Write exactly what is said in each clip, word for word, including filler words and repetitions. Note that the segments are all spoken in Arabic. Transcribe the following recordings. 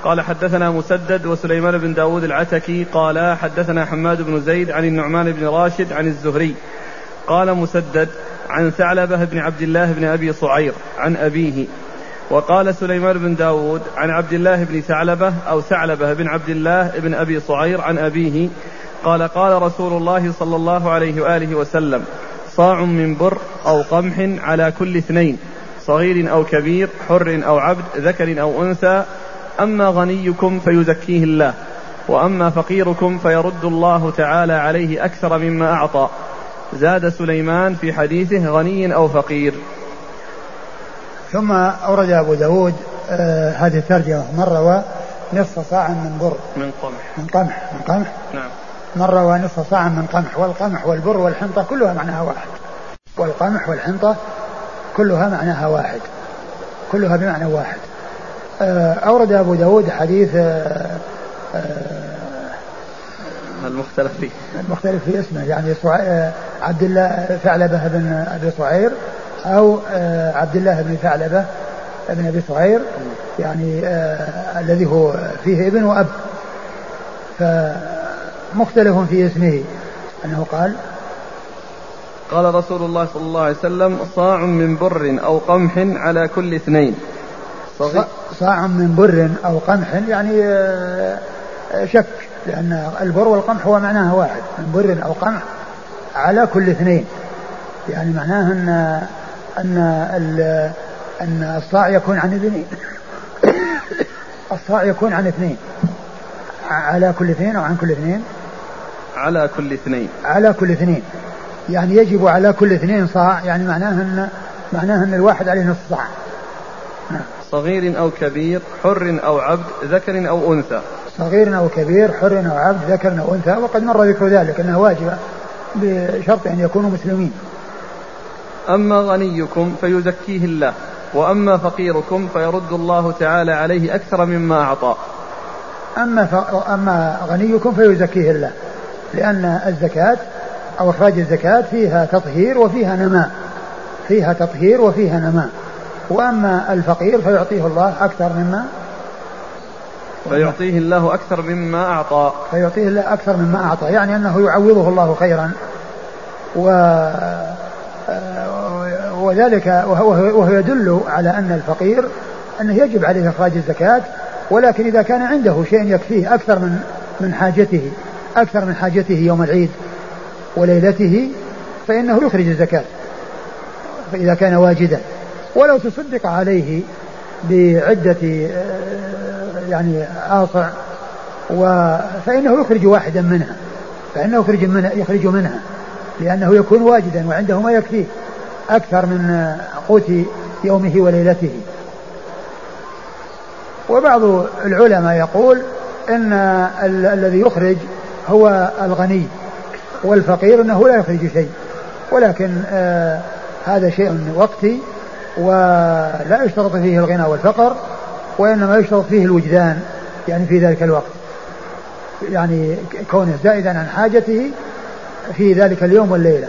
قال حدثنا مسدد وسليمان بن داود العتكي قال حدثنا حماد بن زيد عن النعمان بن راشد عن الزهري قال مسدد عن ثعلبة بن عبد الله بن أبي صعير عن أبيه. وقال سليمان بن داود عن عبد الله بن ثعلبة أو ثعلبة بن عبد الله بن أبي صعير عن أبيه قال قال رسول الله صلى الله عليه وآله وسلم صاع من بر أو قمح على كل اثنين صغير أو كبير حر أو عبد ذكر أو أنثى أما غنيكم فيزكيه الله وأما فقيركم فيرد الله تعالى عليه أكثر مما أعطى. زاد سليمان في حديثه غني أو فقير. ثم أورد أبو داود آه هذه الترجمة من روى نصف صاع من بر من قمح من قمح من قمح نعم من روى نصف صاع من قمح. والقمح والبر والحنطة كلها معناها واحد. والقمح والحنطة كلها معناها واحد كلها بمعنى واحد. آه أورد أبو داود حديث آه آه المختلف فيه المختلف في اسمه يعني عبد الله ثعلبة بن أبي صعير أو عبد الله بن ثعلبة بن أبي صعير يعني آه الذي هو فيه ابن وأب فمختلف في اسمه أنه قال قال رسول الله صلى الله عليه وسلم صاع من بر أو قمح على كل اثنين. صاع من بر أو قمح يعني آه شك لأن البر والقمح هو معناها واحد. من بر أو قمح على كل اثنين يعني معناه أن أن أن الصاع يكون عن اثنين الصاع يكون عن اثنين على كل اثنين أو عن كل اثنين على كل اثنين على كل اثنين يعني يجب على كل اثنين صاع يعني معناه أن معناه أن الواحد عليه نصف صاع. صغير أو كبير حر أو عبد ذكر أو أنثى. صغير أو كبير حر أو عبد ذكر أو أنثى وقد مر ذكر ذلك أنها واجبة بشرط أن يكونوا مسلمين. أما غنيكم فيزكيه الله وأما فقيركم فيرد الله تعالى عليه أكثر مما أعطى. أما, ف... أما غنيكم فيزكيه الله لأن الزكاة أو إخراج الزكاة فيها تطهير وفيها نماء فيها تطهير وفيها نماء. وأما الفقير فيعطيه الله أكثر مما فيعطيه الله أكثر مما أعطى فيعطيه الله أكثر مما أعطى يعني أنه يعوضه الله خيرا و... وذلك وهو يدل على أن الفقير أنه يجب عليه إخراج الزكاة ولكن إذا كان عنده شيء يكفيه أكثر من من حاجته أكثر من حاجته يوم العيد وليلته فإنه يخرج الزكاة فإذا كان واجدا ولو تصدق عليه بعدة يعني آصع فإنه يخرج واحدا منها فإنه يخرج منها, يخرج منها لأنه يكون واجدا وعنده ما يكفيه أكثر من قوت يومه وليلته. وبعض العلماء يقول إن ال- الذي يخرج هو الغني والفقير أنه لا يخرج شيء ولكن آه هذا شيء وقتي ولا يشترط فيه الغنى والفقر وإنما يشترط فيه الوجدان يعني في ذلك الوقت يعني كونه زائدا عن حاجته في ذلك اليوم والليلة.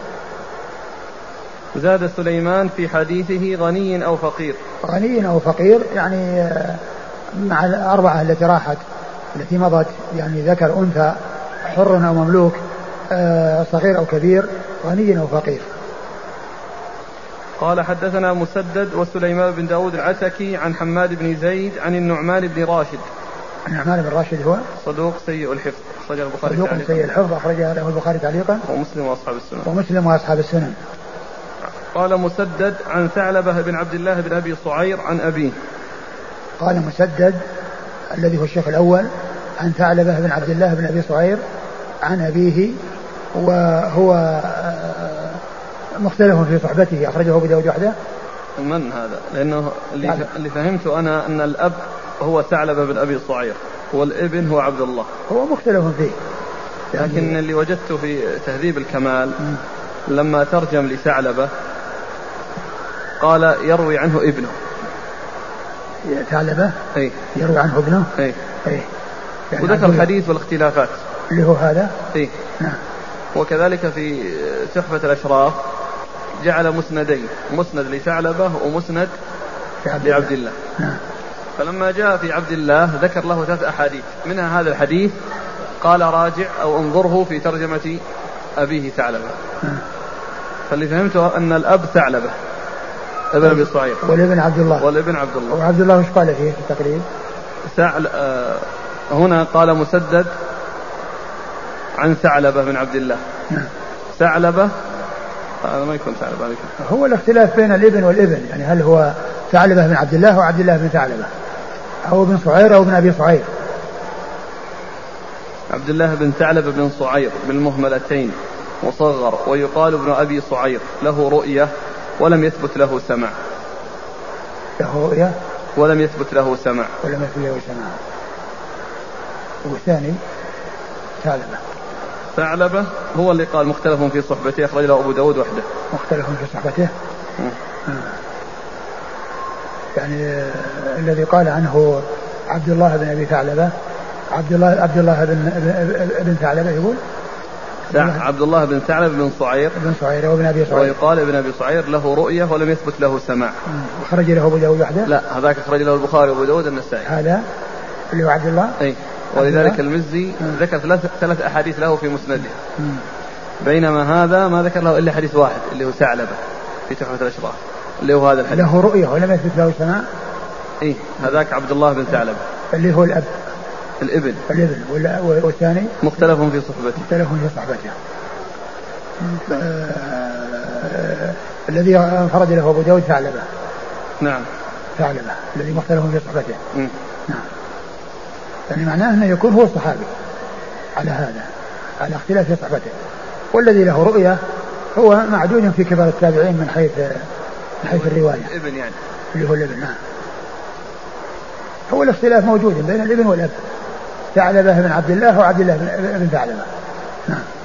زاد سليمان في حديثه غني أو فقير. غني أو فقير يعني مع الأربعة التي راحت التي مضت يعني ذكر أنثى حر أو مملوك صغير أو كبير غني أو فقير. قال حدثنا مسدد وسليمان بن داود العتكي عن حماد بن زيد عن النعمان بن راشد. النعمان بن راشد هو صدوق سيء الحفظ أخرجه البخاري صدوق سيء الحفظ أخرجه له البخاري تعليقا ومسلم وأصحاب السنن ومسلم وأصحاب السنن. قال مسدد عن ثعلبة بن عبد الله بن أبي صعير عن أبيه. قال مسدد الذي هو الشيخ الأول عن ثعلبة بن عبد الله بن أبي صعير عن أبيه وهو مختلف في صحبته أخرجه أبو داود وحده. من هذا؟ لأنه اللي, اللي فهمته أنا أن الأب هو ثعلبة بن أبي صعير والابن هو عبد الله. هو مختلف فيه يعني لكن اللي وجدته في تهذيب الكمال م. لما ترجم لثعلبة قال يروي عنه ابنه. ثعلبة أي يروي عنه ابنه. أي أي يعني وذكر الحديث والاختلافات اللي هو هذا. أي نعم. وكذلك في تحفة الأشراف جعل مسندين مسند لثعلبة ومسند لعبد الله. نعم. فلما جاء في عبد الله ذكر له ثلاث أحاديث، منها هذا الحديث، قال راجع أو انظره في ترجمة أبيه ثعلبة. فاللي فهمته أن الأب ثعلبة ابن أبي صعير والابن عبد الله والابن عبد الله. وعبد الله وش قال فيه في التقريب؟ ثعل... آه... هنا قال مسدد عن ثعلبة بن عبد الله. نعم. ثعلبة هذا ما يكون ثعلبة عليك. هو الاختلاف بين الابن والابن، يعني هل هو ثعلبة بن عبد الله أو عبد الله بن ثعلبة، أو ابن صعير أو ابن أبي صعير. عبد الله بن ثعلبة بن صعير بالمهملتين مصغر، ويقال ابن أبي صعير، له رؤية ولم يثبت له سمع. له رؤية ولم يثبت له سمع. ولم يثبت له سمع. والثاني ثعلبة. ثعلبة هو اللي قال مختلف في صحبته، أخرج له أبو داود وحده. مختلف في صحبته. يعني آه الذي قال عنه عبد الله بن أبي ثعلبة، عبد الله عبد الله بن ابن ثعلبة يقول عبد الله بن ثعلبة بن صعير بن صعير وابن أبي صعير، ويقال ابن أبي صعير له رؤية ولم يثبت له سماع. خرج له أبو داود وحده؟ لا، هذاك خرج له البخاري وأبو داود النسائي. هذا اللي هو عبد الله. أي. ولذلك المزي ذكر ثلاث ثلاث أحاديث له في مسنده، بينما هذا ما ذكر له إلا حديث واحد اللي هو ثعلبة في تحفة الأشراف، اللي هو هذا الحديث. له رؤية ولم يثبت له سماع. إيه، هذاك عبد الله بن ثعلبة اللي هو الأب. الابن. الابن والثاني مختلف في صحبته. مختلف في صحبته. آه الذي انفرد له أبو داود ثعلبة. نعم. ثعلبة الذي مختلف في صحبته. م. نعم. يعني معناه أنه يكون هو الصحابي على هذا، على اختلاف في صحبته. والذي له رؤية هو معدود في كبار التابعين من حيث من حيث الرواية. الابن يعني. اللي هو الابن. نعم. هو الاختلاف موجود بين الابن والأب، ثعلبة بن عبد الله وعبد الله بن ثعلبة. نعم.